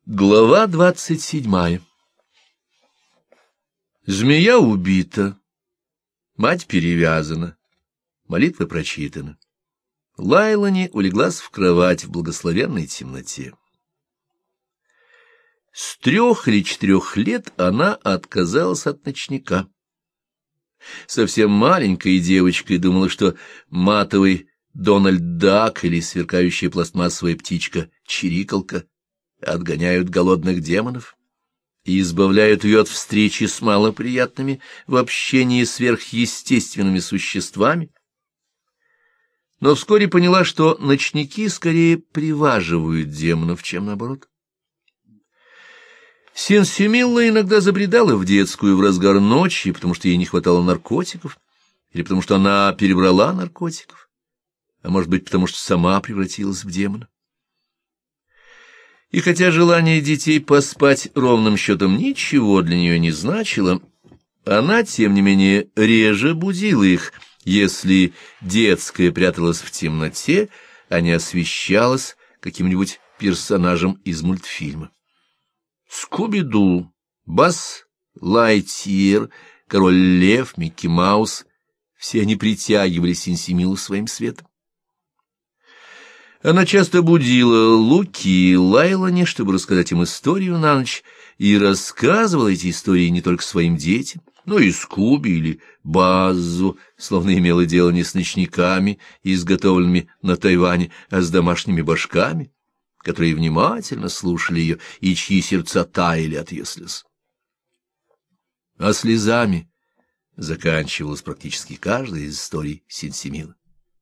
Глава 27. Змея убита, мать перевязана, молитва прочитана. Лайлани улеглась в кровать в благословенной темноте. С 3 или 4 лет она отказалась от ночника. Совсем маленькой девочкой думала, что матовый Дональд Дак или сверкающая пластмассовая птичка-чирикалка отгоняют голодных демонов и избавляют ее от встречи с малоприятными в общении сверхъестественными существами. Но вскоре поняла, что ночники скорее приваживают демонов, чем наоборот. Сенсимилла иногда забредала в детскую в разгар ночи, потому что ей не хватало наркотиков, или потому что она перебрала наркотиков, а может быть, потому что сама превратилась в демона. И хотя желание детей поспать ровным счетом ничего для нее не значило, она, тем не менее, реже будила их, если детская пряталась в темноте, а не освещалась каким-нибудь персонажем из мультфильма. Скуби-Ду, Базз Лайтьер, Король Лев, Микки Маус — все они притягивали Сенсимилу своим светом. Она часто будила Луки и Лайлани, чтобы рассказать им историю на ночь, и рассказывала эти истории не только своим детям, но и Скуби или Баззу, словно имела дело не с ночниками, изготовленными на Тайване, а с домашними башками, которые внимательно слушали ее и чьи сердца таяли от ее слез. А слезами заканчивалась практически каждая из историй Сенсимилы.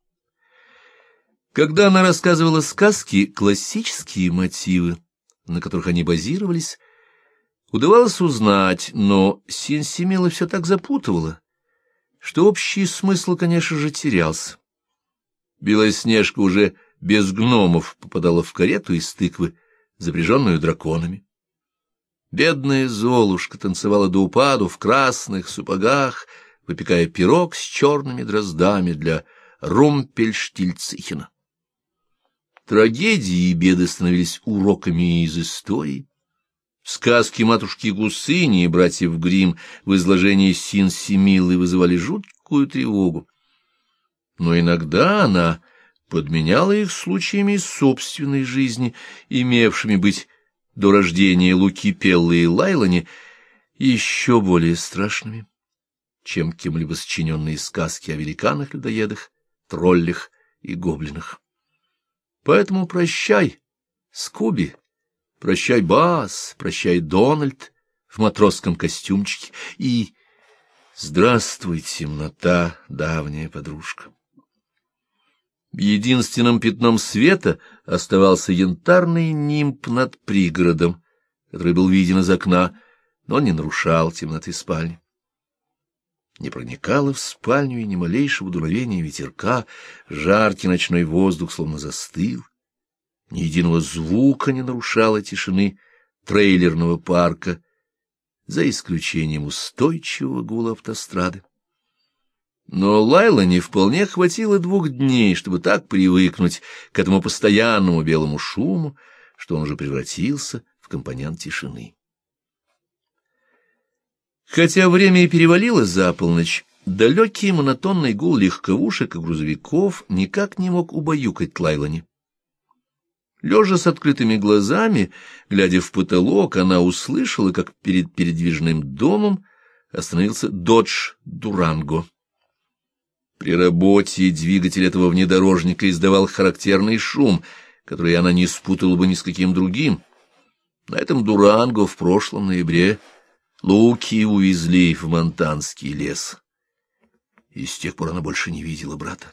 Когда она рассказывала сказки, классические мотивы, на которых они базировались, удавалось узнать, но Сенсимила все так запутывала, что общий смысл, конечно же, терялся. Белоснежка уже без гномов попадала в карету из тыквы, запряженную драконами. Бедная Золушка танцевала до упаду в красных сапогах, выпекая пирог с черными дроздами для Румпельштильцихена. Трагедии и беды становились уроками из истории. Сказки матушки Гусыни и братьев Гримм в изложении Сенсимилы вызывали жуткую тревогу. Но иногда она подменяла их случаями из собственной жизни, имевшими быть до рождения Луки, Пеллы и Лайлани еще более страшными, чем кем-либо сочиненные сказки о великанах-людоедах, троллях и гоблинах. Поэтому прощай, Скуби, прощай, Базз, прощай, Дональд в матросском костюмчике, и здравствуй, темнота, давняя подружка. Единственным пятном света оставался янтарный нимб над пригородом, который был виден из окна, но не нарушал темноты спальни. Не проникало в спальню и ни малейшего дуновения ветерка, жаркий ночной воздух словно застыл, ни единого звука не нарушало тишины трейлерного парка, за исключением устойчивого гула автострады. Но Лайлани вполне хватило 2 дней, чтобы так привыкнуть к этому постоянному белому шуму, что он уже превратился в компонент тишины. Хотя время и перевалило за полночь, далекий монотонный гул легковушек и грузовиков никак не мог убаюкать Лайлани. Лежа с открытыми глазами, глядя в потолок, она услышала, как перед передвижным домом остановился Додж Дуранго. При работе двигатель этого внедорожника издавал характерный шум, который она не спутала бы ни с каким другим. На этом Дуранго в прошлом ноябре Луки увезли в монтанский лес, и с тех пор она больше не видела брата.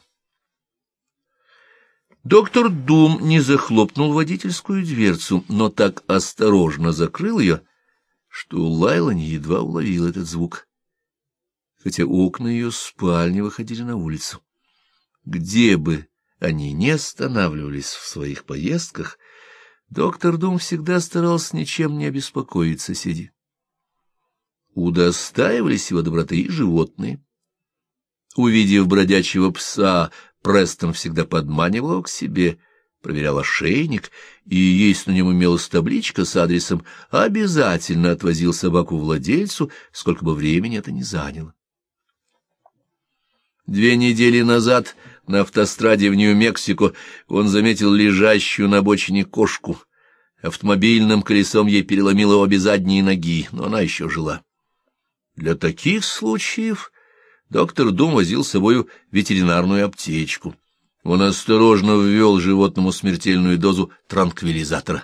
Доктор Дум не захлопнул водительскую дверцу, но так осторожно закрыл ее, что Лайлани едва уловил этот звук, хотя окна ее спальни выходили на улицу. Где бы они ни останавливались в своих поездках, доктор Дум всегда старался ничем не обеспокоить соседей. Удостаивались его доброты и животные. Увидев бродячего пса, Престон всегда подманивал его к себе, проверял ошейник, и если на нем имелась табличка с адресом, обязательно отвозил собаку владельцу, сколько бы времени это ни заняло. 2 недели назад на автостраде в Нью-Мексико он заметил лежащую на обочине кошку. Автомобильным колесом ей переломило обе задние ноги, но она еще жила. Для таких случаев доктор Дум возил с собою ветеринарную аптечку. Он осторожно ввел животному смертельную дозу транквилизатора.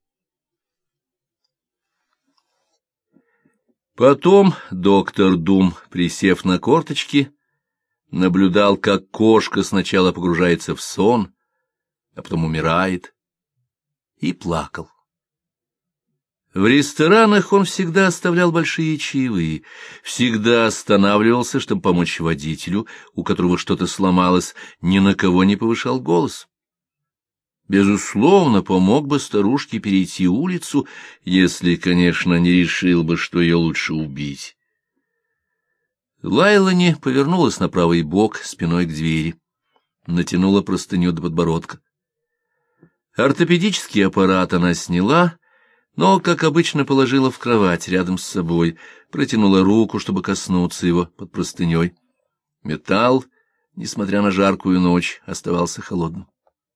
Потом доктор Дум, присев на корточки, наблюдал, как кошка сначала погружается в сон, а потом умирает, и плакал. В ресторанах он всегда оставлял большие чаевые, всегда останавливался, чтобы помочь водителю, у которого что-то сломалось, ни на кого не повышал голос. Безусловно, помог бы старушке перейти улицу, если, конечно, не решил бы, что ее лучше убить. Лайлани повернулась на правый бок, спиной к двери, натянула простыню до подбородка. Ортопедический аппарат она сняла, но, как обычно, положила в кровать рядом с собой, протянула руку, чтобы коснуться его под простыней. Металл, несмотря на жаркую ночь, оставался холодным.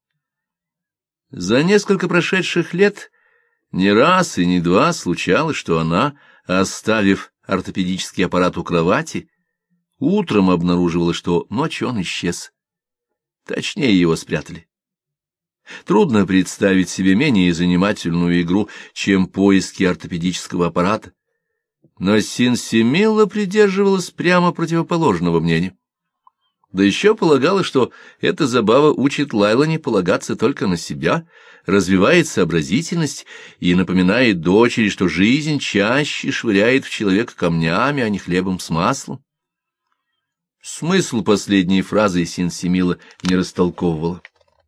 За несколько прошедших лет не раз и не два случалось, что она, оставив ортопедический аппарат у кровати, утром обнаруживала, что ночью он исчез. Точнее, его спрятали. Трудно представить себе менее занимательную игру, чем поиски ортопедического аппарата. Но Синсимилла придерживалась прямо противоположного мнения. Да еще полагала, что эта забава учит Лайлани полагаться только на себя, развивает сообразительность и напоминает дочери, что жизнь чаще швыряет в человека камнями, а не хлебом с маслом. Смысл последней фразы Синсимилла не растолковывала.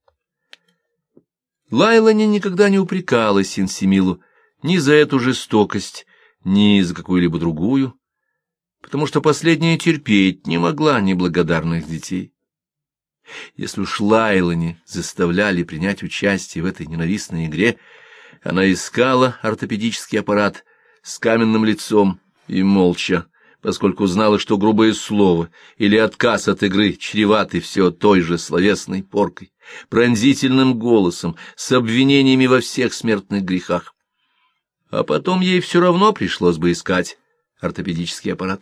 Лайлани никогда не упрекала Синсимиллу ни за эту жестокость, ни за какую-либо другую, потому что последняя терпеть не могла неблагодарных детей. Если уж Лайлани заставляли принять участие в этой ненавистной игре, она искала ортопедический аппарат с каменным лицом и молча, поскольку знала, что грубое слово или отказ от игры чреваты все той же словесной поркой, пронзительным голосом, с обвинениями во всех смертных грехах. А потом ей все равно пришлось бы искать ортопедический аппарат.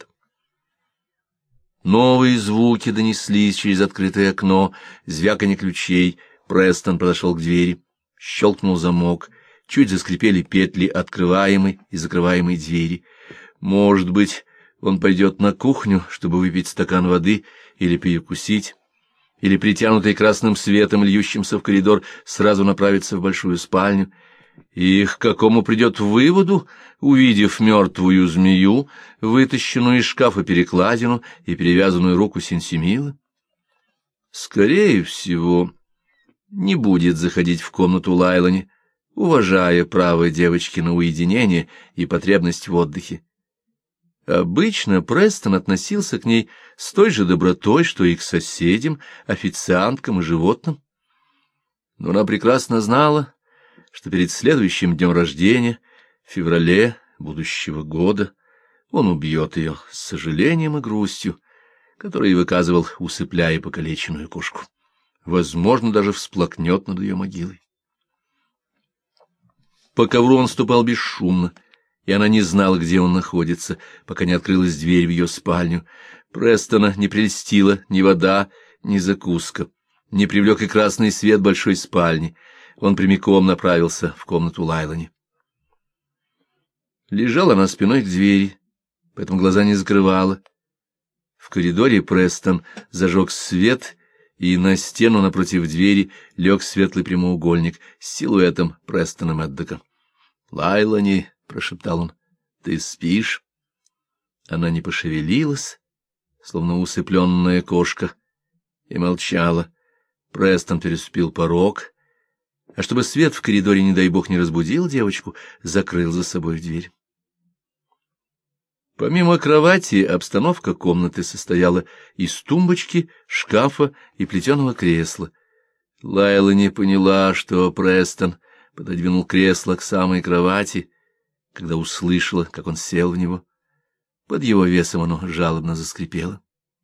Новые звуки донеслись через открытое окно, звяканье ключей. Престон подошел к двери, щелкнул замок, чуть заскрипели петли открываемой и закрываемой двери. Может быть, он пойдет на кухню, чтобы выпить стакан воды или перекусить, или, притянутый красным светом, льющимся в коридор, сразу направится в большую спальню. И к какому придет выводу, увидев мертвую змею, вытащенную из шкафа перекладину и перевязанную руку Синсимиллы? Скорее всего, не будет заходить в комнату Лайлани, уважая право девочки на уединение и потребность в отдыхе. Обычно Престон относился к ней с той же добротой, что и к соседям, официанткам и животным. Но она прекрасно знала, что перед следующим днем рождения, в феврале будущего года, он убьет ее с сожалением и грустью, которые выказывал, усыпляя покалеченную кошку. Возможно, даже всплакнет над ее могилой. По ковру он ступал бесшумно, и она не знала, где он находится, пока не открылась дверь в ее спальню. Престона не прельстила ни вода, ни закуска, не привлек и красный свет большой спальни. Он прямиком направился в комнату Лайлани. Лежала она спиной к двери, поэтому глаза не закрывала. В коридоре Престон зажег свет, и на стену напротив двери лег светлый прямоугольник с силуэтом Престона Мэддока. «Лайлани», — прошептал он, — «ты спишь?» Она не пошевелилась, словно усыпленная кошка, и молчала. Престон переступил порог, а чтобы свет в коридоре, не дай бог, не разбудил девочку, закрыл за собой дверь. Помимо кровати, обстановка комнаты состояла из тумбочки, шкафа и плетеного кресла. Лайла не поняла, что Престон пододвинул кресло к самой кровати, когда услышала, как он сел в него. Под его весом оно жалобно заскрипело.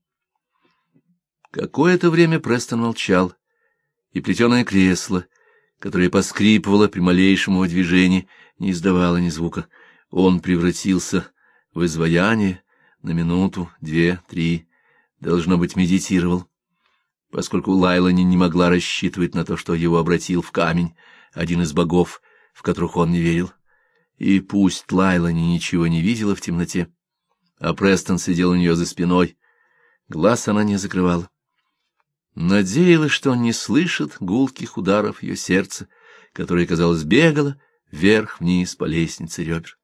Какое-то время Престон молчал, и плетеное кресло, которое поскрипывало при малейшем его движении, не издавало ни звука. Он превратился в изваяние на минуту, 2-3, должно быть, медитировал, поскольку Лайла не могла рассчитывать на то, что его обратил в камень один из богов, в которых он не верил. И пусть Лайла ничего не видела в темноте, а Престон сидел у нее за спиной, глаз она не закрывала. Надеялась, что он не слышит гулких ударов ее сердца, которое, казалось, бегало вверх-вниз по лестнице ребер.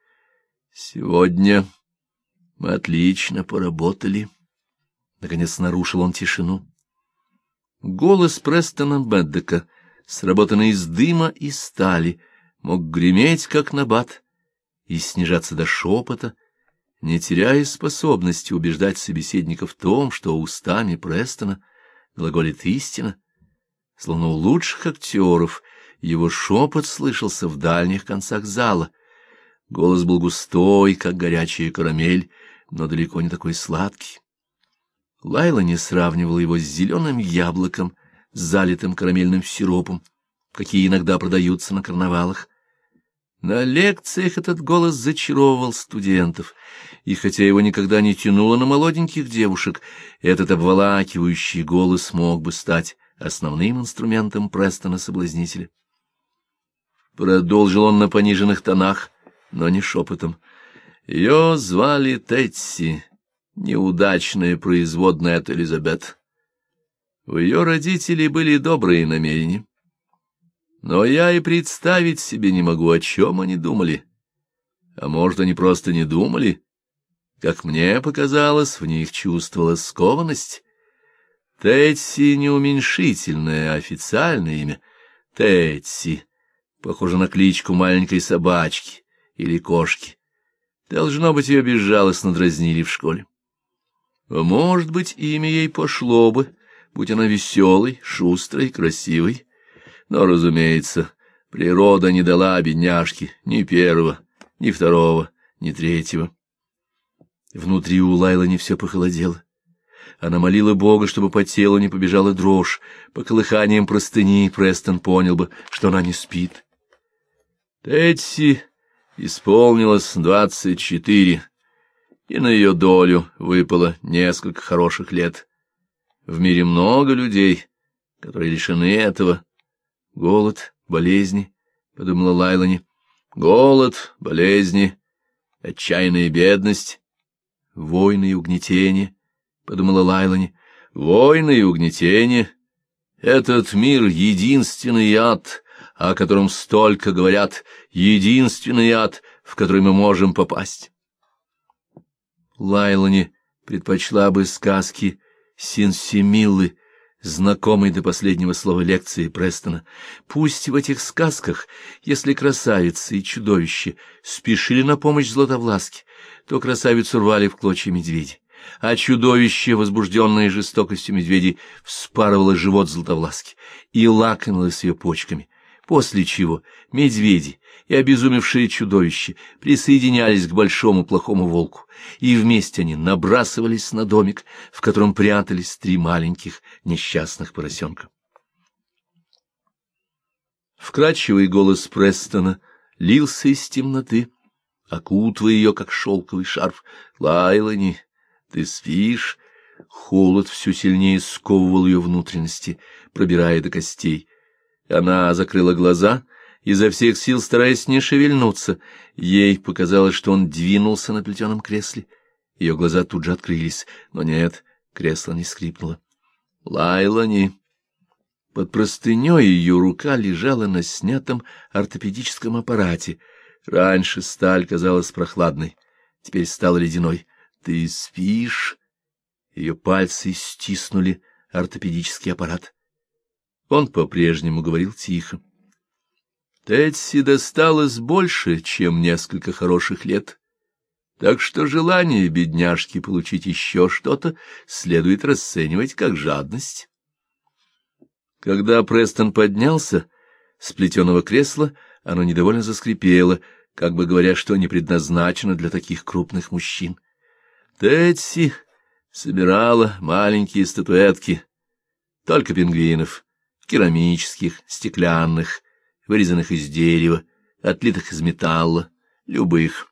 «Сегодня мы отлично поработали», — наконец нарушил он тишину. Голос Престона Бэддека, сработанный из дыма и стали, мог греметь, как набат, и снижаться до шепота, не теряя способности убеждать собеседника в том, что устами Престона глаголит истина. Словно у лучших актеров его шепот слышался в дальних концах зала. Голос был густой, как горячая карамель, но далеко не такой сладкий. Лайла не сравнивала его с зеленым яблоком, залитым карамельным сиропом, какие иногда продаются на карнавалах. На лекциях этот голос зачаровывал студентов, и хотя его никогда не тянуло на молоденьких девушек, этот обволакивающий голос мог бы стать основным инструментом Престона-соблазнителя. Продолжил он на пониженных тонах, но не шепотом. Ее звали Тетси, неудачная производная от Элизабет. У ее родителей были добрые намерения. Но я и представить себе не могу, о чем они думали. А может, они просто не думали? Как мне показалось, в них чувствовалась скованность. Тетси — не уменьшительное, а официальное имя. Тетси. Похоже на кличку маленькой собачки или кошки. Должно быть, ее безжалостно дразнили в школе. А может быть, имя ей пошло бы, будь она веселой, шустрой, красивой. Но, разумеется, природа не дала бедняжке ни первого, ни второго, ни третьего. Внутри у Лайлы не все похолодело. Она молила Бога, чтобы по телу не побежала дрожь. По колыханиям простыни Престон понял бы, что она не спит. Тетси исполнилось 24, и на ее долю выпало несколько хороших лет. В мире много людей, которые лишены этого. Голод, болезни, — подумала Лайлани, — голод, болезни, отчаянная бедность, войны и угнетение, — подумала Лайлани, — войны и угнетение. Этот мир — единственный ад, о котором столько говорят, единственный ад, в который мы можем попасть. Лайлани предпочла бы сказки Синсимиллы, знакомой до последнего слова лекции Престона. Пусть в этих сказках, если красавицы и чудовище спешили на помощь Златовласке, то красавицу рвали в клочья медведи, а чудовище, возбужденное жестокостью медведей, вспарывало живот Златовласки и лакомилось ее почками, после чего медведи и обезумевшие чудовища присоединялись к большому плохому волку, и вместе они набрасывались на домик, в котором прятались 3 маленьких несчастных поросенка. Вкрадчивый голос Престона лился из темноты, окутывая ее, как шелковый шарф. «Лайлани, ты спишь?» Холод все сильнее сковывал ее внутренности, пробирая до костей. Она закрыла глаза, изо всех сил стараясь не шевельнуться. Ей показалось, что он двинулся на плетеном кресле. Ее глаза тут же открылись, но нет, кресло не скрипнуло. Лайлани. Под простыней ее рука лежала на снятом ортопедическом аппарате. Раньше сталь казалась прохладной, теперь стала ледяной. «Ты спишь?» Ее пальцы стиснули ортопедический аппарат. Он по-прежнему говорил тихо. Тетси досталось больше, чем несколько хороших лет, так что желание бедняжки получить еще что-то следует расценивать как жадность. Когда Престон поднялся с плетеного кресла, оно недовольно заскрипело, как бы говоря, что не предназначено для таких крупных мужчин. Тетси собирала маленькие статуэтки, только пингвинов, керамических, стеклянных, вырезанных из дерева, отлитых из металла, любых.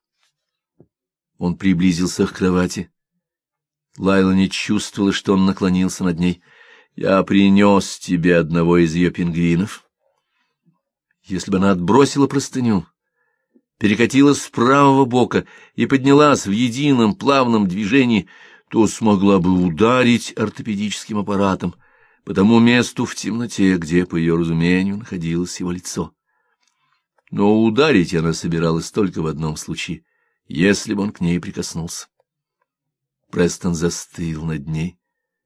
Он приблизился к кровати. Лайла не чувствовала, что он наклонился над ней. «Я принес тебе одного из ее пингвинов». Если бы она отбросила простыню, перекатилась с правого бока и поднялась в едином плавном движении, то смогла бы ударить ортопедическим аппаратом по тому месту в темноте, где, по ее разумению, находилось его лицо. Но ударить она собиралась только в одном случае, если бы он к ней прикоснулся. Престон застыл над ней.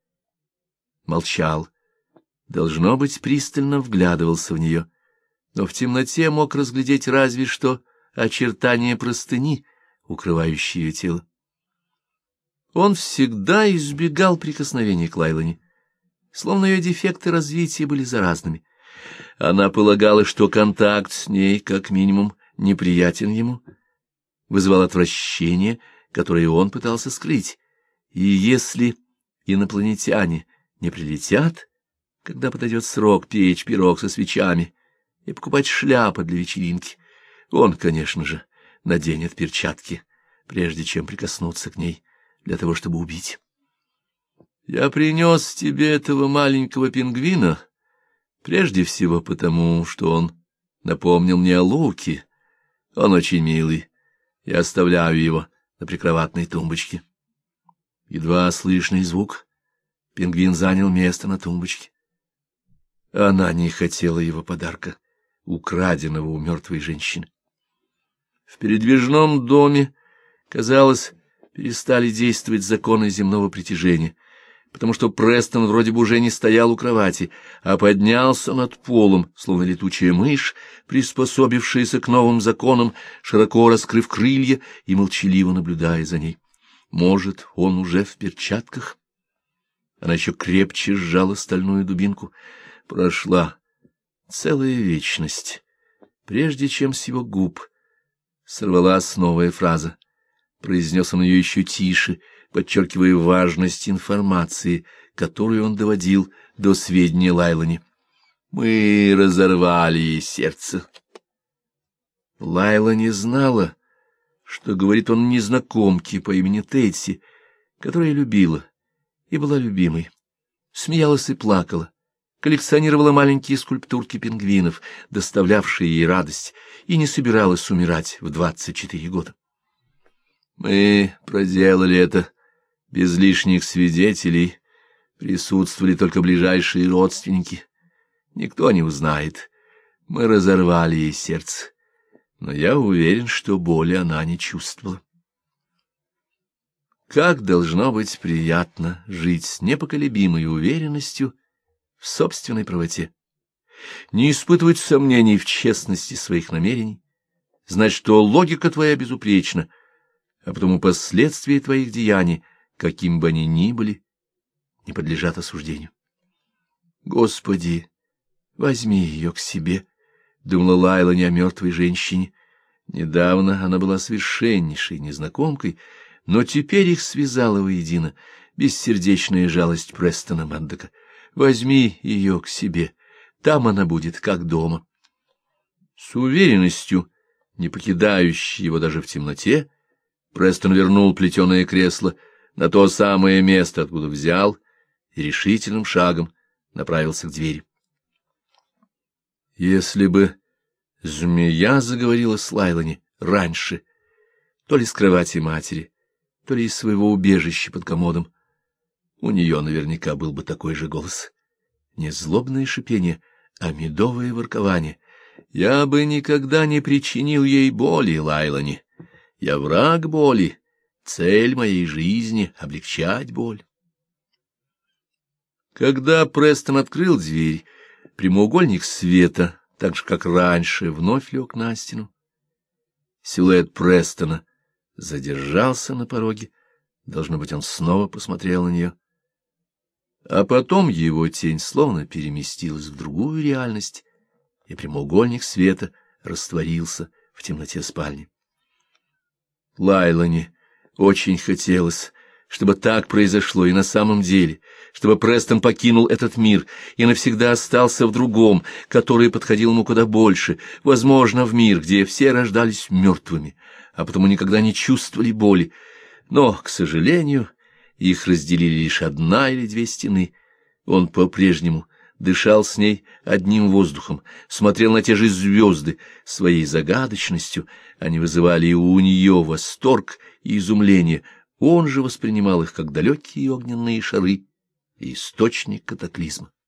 Молчал. Должно быть, пристально вглядывался в нее, но в темноте мог разглядеть разве что очертания простыни, укрывающей ее тело. Он всегда избегал прикосновений к Лайлане, словно ее дефекты развития были заразными. Она полагала, что контакт с ней, как минимум, неприятен ему, вызывал отвращение, которое он пытался скрыть. И если инопланетяне не прилетят, когда подойдет срок печь пирог со свечами и покупать шляпы для вечеринки, он, конечно же, наденет перчатки, прежде чем прикоснуться к ней, для того, чтобы убить. «Я принес тебе этого маленького пингвина, прежде всего потому, что он напомнил мне о Луке. Он очень милый. Я оставляю его на прикроватной тумбочке». Едва слышный звук. Пингвин занял место на тумбочке. Она не хотела его подарка, украденного у мертвой женщины. В передвижном доме, казалось, перестали действовать законы земного притяжения, потому что Престон вроде бы уже не стоял у кровати, а поднялся над полом, словно летучая мышь, приспособившаяся к новым законам, широко раскрыв крылья и молчаливо наблюдая за ней. Может, он уже в перчатках? Она еще крепче сжала стальную дубинку. Прошла целая вечность, прежде чем с его губ сорвалась новая фраза. Произнес он ее еще тише, подчеркивая важность информации, которую он доводил до сведения Лайлане. «Мы разорвали ей сердце». Лайла не знала, что говорит он незнакомке по имени Тетси, которая любила и была любимой, смеялась и плакала, коллекционировала маленькие скульптурки пингвинов, доставлявшие ей радость, и не собиралась умирать в 24 года. Мы проделали это без лишних свидетелей, присутствовали только ближайшие родственники. Никто не узнает. Мы разорвали ей сердце, но я уверен, что боли она не чувствовала. Как должно быть приятно жить с непоколебимой уверенностью в собственной правоте, не испытывать сомнений в честности своих намерений, знать, что логика твоя безупречна, а потому последствия твоих деяний, каким бы они ни были, не подлежат осуждению. Господи, возьми ее к себе, — думала Лайла не о мертвой женщине. Недавно она была совершеннейшей незнакомкой, но теперь их связала воедино бессердечная жалость Престона Мандока. Возьми ее к себе, там она будет как дома. С уверенностью, не покидающей его даже в темноте, Престон вернул плетеное кресло на то самое место, откуда взял, и решительным шагом направился к двери. Если бы змея заговорила с Лайлани раньше, то ли с кровати матери, то ли из своего убежища под комодом, у нее наверняка был бы такой же голос. Не злобное шипение, а медовое воркование. Я бы никогда не причинил ей боли, Лайлани. Я враг боли. Цель моей жизни — облегчать боль. Когда Престон открыл дверь, прямоугольник света, так же, как раньше, вновь лег на стену. Силуэт Престона задержался на пороге. Должно быть, он снова посмотрел на нее. А потом его тень словно переместилась в другую реальность, и прямоугольник света растворился в темноте спальни. Лайлане очень хотелось, чтобы так произошло и на самом деле, чтобы Престон покинул этот мир и навсегда остался в другом, который подходил ему куда больше, возможно, в мир, где все рождались мертвыми, а потому никогда не чувствовали боли. Но, к сожалению, их разделили лишь одна или две стены. Он по-прежнему дышал с ней одним воздухом, смотрел на те же звезды. Своей загадочностью они вызывали и у нее восторг и изумление. Он же воспринимал их как далекие огненные шары и источник катаклизма.